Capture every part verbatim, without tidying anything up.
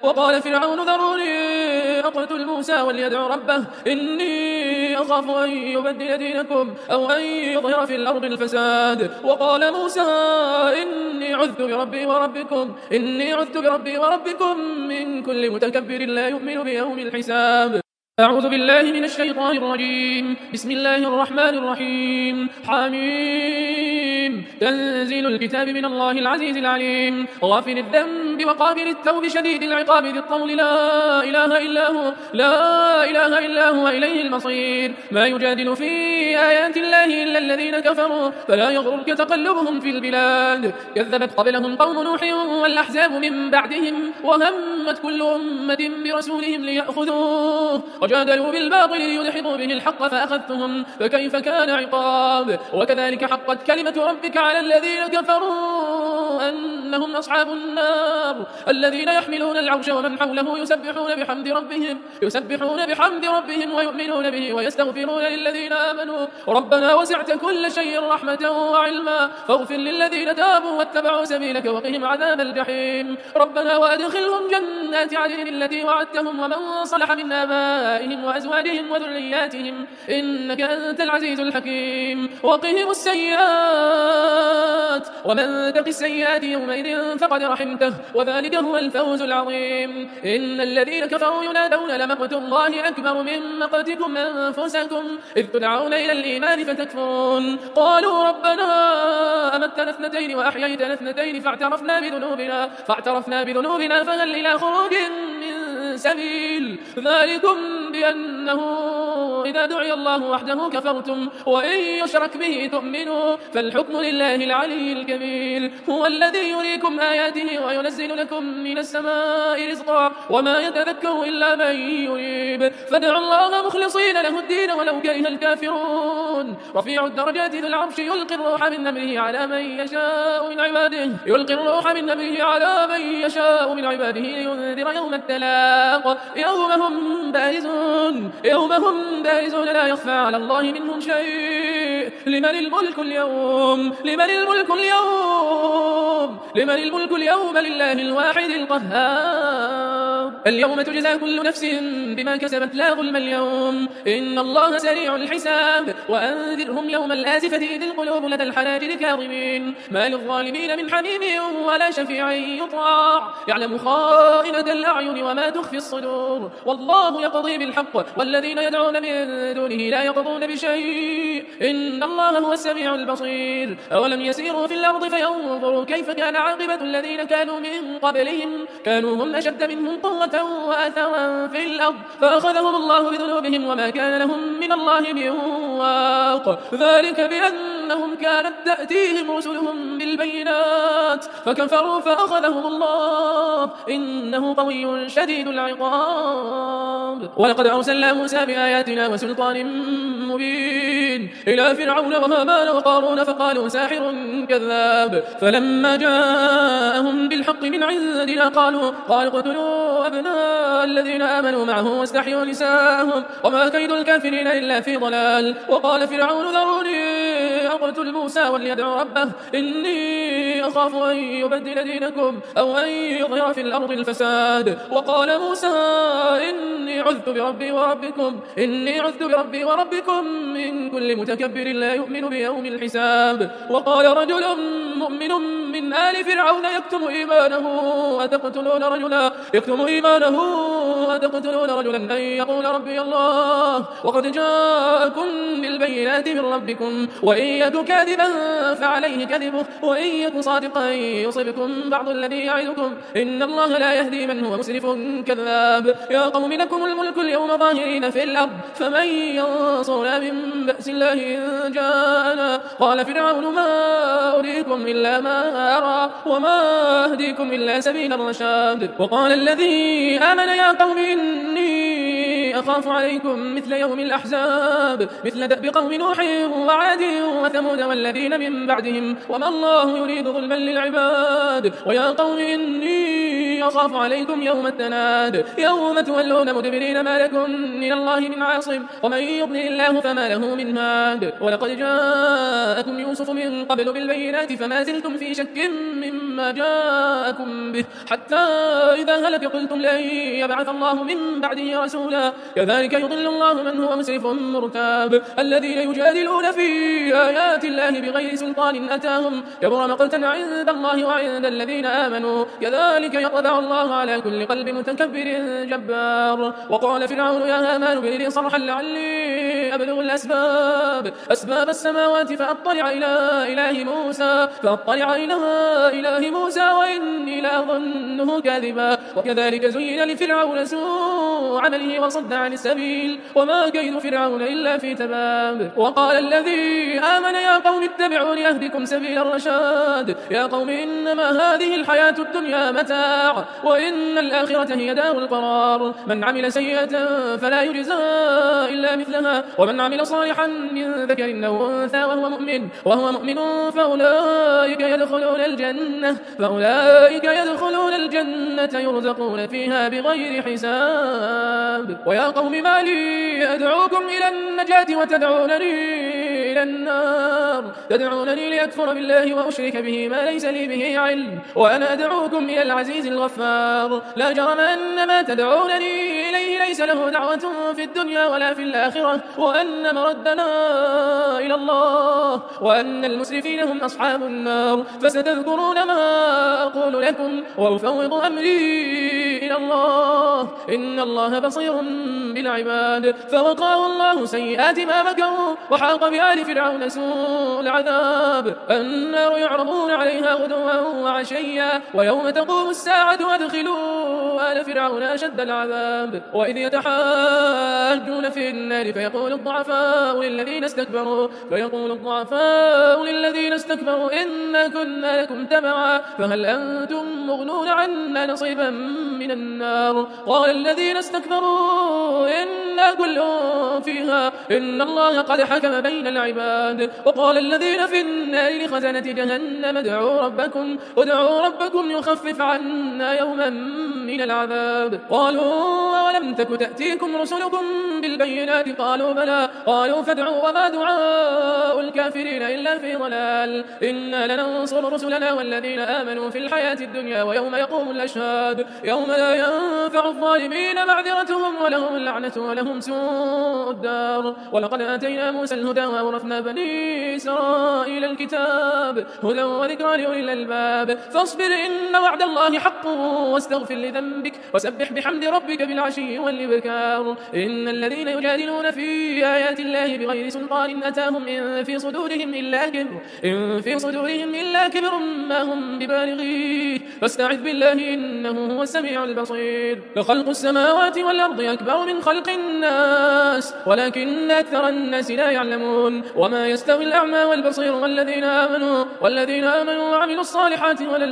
وقال فرعون ذروني أقتل موسى وليدع ربه إني أخاف أن يبدل دينكم أو أن يظهر في الأرض الفساد. وقال موسى إني عذت بربي وربكم إني عذت بربي وربكم من كل متكبر لا يؤمن بيوم الحساب. أعوذ بالله من الشيطان الرجيم. بسم الله الرحمن الرحيم. حميم. تنزيل الكتاب من الله العزيز العليم غافر الذنب وقابل التوب شديد العقاب ذي الطول لا إله إلا هو لا إله إلا هو إليه المصير. ما يجادل في آيات الله إلا الذين كفروا فلا يغررك تقلبهم في البلاد. كذبت قبلهم قوم نوح والأحزاب من بعدهم وهمت كل أمة برسولهم ليأخذوه وجادلوا بالباطل ليدحضوا به الحق فأخذتهم فكيف كان عقاب. وكذلك حقت كلمة ربك على الذين كفروا أنهم أصحاب النار الذين يحملون العرش ومن حوله يسبحون بحمد ربهم يسبحون بحمد ربهم ويؤمنون به ويستغفرون للذين آمنوا ربنا وسعت كل شيء رحمة وعلما فاغفر للذين تابوا واتبعوا سبيلك وقهم عذاب الجحيم. ربنا وأدخلهم جنات عدن التي وعدتهم ومن صلح من آبائهم وأزواجهم وذرياتهم إنك أنت العزيز الحكيم. وقهم السيئات ومن تق السيئات يومئذ فقد رحمته وذلك هو الفوز العظيم. إن الذين كفروا ينادون لمقت الله أكبر من مقتكم أنفسكم إذ تدعون إلى الإيمان فتكفرون قالوا ربنا أمتنا اثنتين وأحييتنا اثنتين فاعترفنا بذنوبنا فاعترفنا بذنوبنا فهل إلى خروج من سبيل. ذلكم بأنه إذا دعي الله وحده كفرتم وإن يشرك به تؤمنوا فالحكم لله العلي الكبير. هو الذي يريكم آياته وينزل لكم من السماء رزقا وما يتذكر إلا من يريب فادعوا الله مخلصين له الدين ولو كره الكافرون. رفيع الدرجات ذو العرش يلقي الروح من أمره على من يشاء من عباده يلقي الروح من أمره على من يشاء من عباده لينذر يوم التلاق يوم هم بارزون يوم هم بارزون لا يخفى على الله منهم شيء. لمن الملك اليوم لمن الملك اليوم لمن الملك اليوم لله الواحد القهار. اليوم تجزى كل نفس بما كسبت لا ظلم اليوم إن الله سريع الحساب. وأنذرهم يوم الآزفة إذ القلوب لدى الحناجر كاظمين ما للظالمين من حميم ولا شفيع يطاع يعلم خائنة الأعين وما تخفي الصدور والله يقضي بالحق والذين يدعون من دونه لا يقضون بشيء إن الله هو السميع البصير. أولم يسيروا في الأرض فينظروا كيف كان عاقبة الذين كانوا من قبلهم كانوا هم أشد منهم قوة وآثارا في الأرض فأخذهم الله بذنوبهم وما كان لهم من الله من واق. ذلك بأنهم كانت تأتيهم رسلهم بالبينات فكفروا فأخذهم الله إنه قوي شديد العقاب. ولقد أرسلنا موسى بآياتنا وسلطان مبين إلى فرعون وهامان وقارون فقالوا ساحر كذاب فلما جاءهم بالحق من عندنا قالوا قال اقتلوا أبناء الذين آمنوا معه واستحيوا نساءهم وما كيد الكافرين إلا في ضلال. وقال فرعون ذروني أقتل موسى وليدع ربه إني أخاف أن يبدل دينكم أو أن يظهر في الأرض الفساد. وقال موسى إني عذت بربي وربكم إني عذت بربي وربكم من كل متكبر لا يؤمن بيوم الحساب. وقال رجل مؤمن من آل فرعون يكتم إيمانه أتقتلون رجلا يكتم إيمانه أتقتلون رجلا أن يقول ربي الله وقد جاءكم بالبينات من ربكم وإن يك كاذبا فعليه كذبه وإن يك صادقا يصبكم بعض الذي يعدكم إن الله لا يهدي من هو مسرف كذاب. يا قوم لكم الملك اليوم ظاهرين في الأرض فمن ينصرنا من بأس الله إن جاءنا. قال فرعون ما أريكم إلا ما أرى وما أهديكم إلا سبيل الرشاد. وقال الذي آمن يا قوم إني أخاف عليكم مثل يوم الأحزاب مثل دأب قوم نوح وعاد وثمود والذين من بعدهم وما الله يريد ظلما للعباد. ويا قوم إني إني أخاف عليكم يوم التناد يوم تولون مدبرين ما لكم من الله من عاصم ومن يضلل الله فما له من هاد ولقد جاءكم يوسف من قبل بالبينات فما زلتم في شك مما جاءكم به حتى إذا هلك قلتم لن يبعث الله من بعده رسولا كذلك يضل الله من هو مسرف مرتاب الذين يجادلون في آيات الله بغير سلطان أتاهم كبر مقتا عند الله وعند الذين آمنوا كذلك يطبع الله على كل قلب متكبر جبار وقال فرعون يا هامان ابن لي صرحا لعلي أبلغ الأسباب أسباب السماوات فأطلع إلى إله موسى فأطلع إلى إله موسى وإني لأظنه كاذبا وكذلك زين لفرعون سوء عمله وصد عن السبيل وما كيد فرعون إلا في تباب وقال الذي آمن يا قوم اتبعون أهدكم سبيل الرشاد يا قوم إنما هذه الحياة الدنيا متاع وإن الآخرة هي دار القرار من عمل سيئة فلا يجزى إلا مثلها ومن عمل صالحا من ذكر أو أنثى وهو مؤمن وهو مؤمن فأولئك يدخلون الجنة فأولئك يدخلون الجنة يرزقون فيها بغير حساب ويا قوم ما لي أدعوكم إلى النجاة وتدعونني إلى النار تدعونني لأكفر بالله وأشرك به ما ليس لي به علم وأنا أدعوكم إلى العزيز الغفار لا جرم أن ما تدعونني إليه ليس له دعوة في الدنيا ولا في الآخرة وأن مردنا إلى الله وأن المسرفين هم أصحاب النار فستذكرون ما أقول لكم وأفوض أمري إلى الله إن الله بصير بالعباد فوقاه الله سيئات ما مكروا وحاق بآل فرعون سوء العذاب النار يعرضون عليها غدوا وعشيا ويوم تقوم الساعة أدخلوا آل فرعون أشد العذاب وإذ يتحاجون في النار فيقول الضعفاء للذين استكبروا فيقول الضعفاء للذين استكبروا إنا كنا لكم تبعا فهل أنتم مغنون عنا نصيبا من النار قال الذين استكبروا إنا كل فيها إن الله قد حكم بين العباد وقال الذين في النار لخزنة جهنم ادعوا ربكم ادعوا ربكم يخفف عنا يوما من العذاب قالوا ولم تك تأتيكم رسلكم بالبينات قالوا بلى قالوا فادعوا وما دعاء الكافرين إلا في ضلال إنا لننصر رسلنا والذين آمنوا في الحياة الدنيا ويوم يقوم الأشهاد يوم لا ينفع الظالمين معذرتهم ولهم اللعنة ولهم سوء الدار ولقد آتينا موسى الهدى وأورثنا بني إسرائيل الكتاب هدى وذكرى لأولي الألباب فاصبر إن وعد الله حق واستغفر لذنبك وسبح بحمد ربك بالعشي والإبكار إن الذين يجادلون في آيات الله بغير سلطان أتاهم إن في صدورهم إلا كبر إن في صدورهم إلا كبر ما هم ببالغيه فاستعذ بالله إنه هو السميع البصير لخلق السماوات والأرض أكبر من خلق الناس ولكن أكثر الناس لا يعلمون وما يستوي الأعمى والبصير والذين آمنوا والذين آمنوا وعملوا الصالحات ولا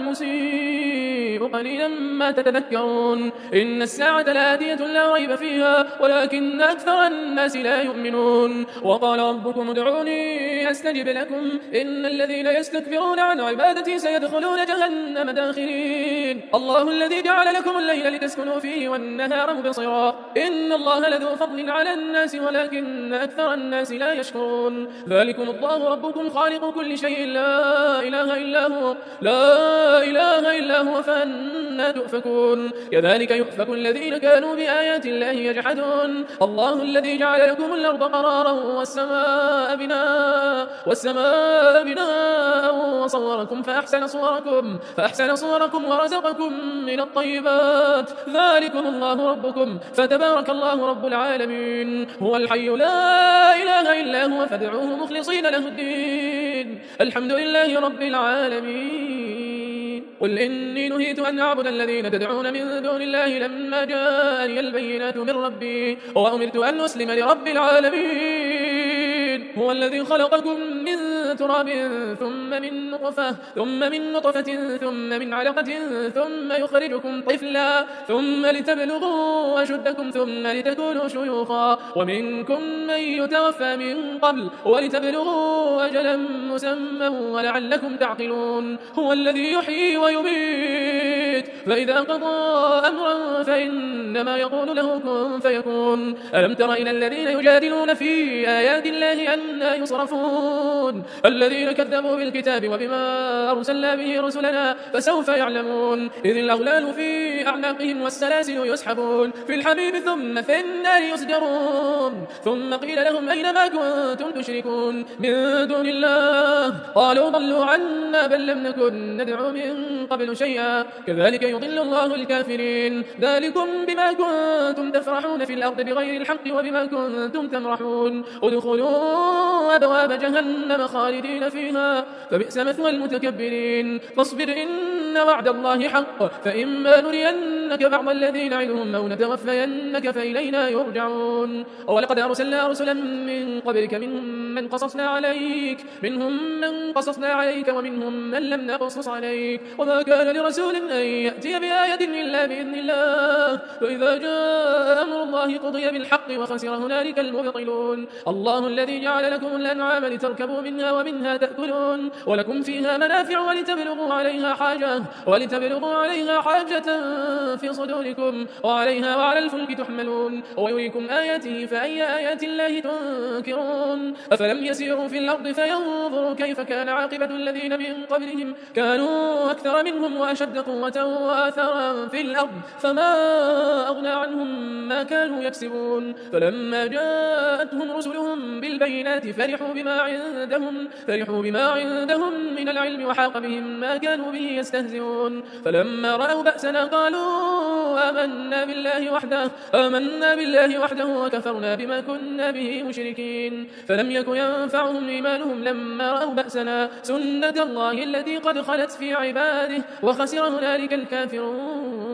المسيء قليلا ما تتذكرون إن الساعة لآتية لا ريب فيها ولكن أكثر الناس لا يؤمنون وقال ربكم ادعوني أستجب لكم إن الذين يستكبرون عن عبادتي سيدخلون جهنم داخرين الله الذي جعل لكم الليل لتسكنوا فيه والنهار مبصرا إن الله لذو فضل على الناس ولكن أكثر الناس لا يشكرون ذلكم الله ربكم خالق كل شيء لا إله إلا هو لا إله إلا هو فأنا تؤفكون كذلك يؤفك الذين كانوا بآيات الله يجحدون الله الذي جعل لكم الأرض قرارا والسماء بناء والسماء بناء وصوركم فأحسن صوركم فأحسن صوركم ورزقكم من الطيبات ذلكم الله ربكم فتبارك الله رب العالمين هو الحي لا إله إلا هو فادعوه مخلصين له الدين الحمد لله رب العالمين قل إني نهيت أن أعبد الذين تدعون من دون الله لما جاءني البينات من ربي وأمرت أن أسلم لرب العالمين هو الذي خلقكم من تراب ثم من نطفة ثم من نطفة ثم من علقة ثم يخرجكم طفلا ثم لتبلغوا أشدكم ثم لتكونوا شيوخا ومنكم من يتوفى من قبل ولتبلغوا أجلا مسمى ولعلكم تعقلون هو الذي يحيي ويميت فإذا قضى أمرا فإنما يقول له كن فيكون ألم تر إلى الذين يجادلون في آيات الله أنى يصرفون الذين كذبوا بالكتاب وبما أرسلنا به رسلنا فسوف يعلمون إذ الأغلال في أعناقهم والسلاسل يسحبون في الحميم ثم في النار يسجرون ثم قيل لهم أين ما كنتم تشركون من دون الله قالوا ضلوا عنا بل لم نكن ندعو من قبل شيئا كذلك يضل الله الكافرين ذلكم بما كنتم تفرحون في الأرض بغير الحق وبما كنتم تمرحون ادخلوا أبواب جهنم خالدين فيها فبئس مثوى المتكبرين فاصبر إن وعد الله حق فإما نرينك بعض الذي نعدهم أو نتوفينك فإلينا يرجعون ولقد أرسلنا رسلا من قبلك منهم من قصصنا عليك منهم من قصصنا عليك ومنهم من لم نقصص عليك وما كان لرسول أن يأتي بآية إلا بإذن الله فإذا جاء أمر الله قضي بالحق وخسر هنالك المبطلون الله الذي جعل لكم الأنعام لتركبوا منها ومنها تأكلون ولكم فيها منافع ولتبلغوا عليها حاجة ولتبلغوا عليها حاجة في صدوركم وعليها وعلى الفلك تحملون ويريكم آياته فأي آيات الله تنكرون أفلم يسيروا في الأرض فينظروا كيف كان عاقبة الذين من قبلهم كانوا أكثر منهم وأشد قوة وآثارا في الأرض فما أغنى عنهم ما كانوا يكسبون فلما جاءتهم رسلهم بالبينات فرحوا بما عندهم فرحوا بما عندهم من العلم وحاق بهم ما كانوا به يستهزئون فلما رأوا بأسنا قالوا آمنا بالله وحده آمنا بالله وحده وكفرنا بما كنا به مشركين فلم يكن ينفعهم إيمانهم لما رأوا بأسنا سنة الله التي قد خلت في عباده وخسر هنالك الكافرون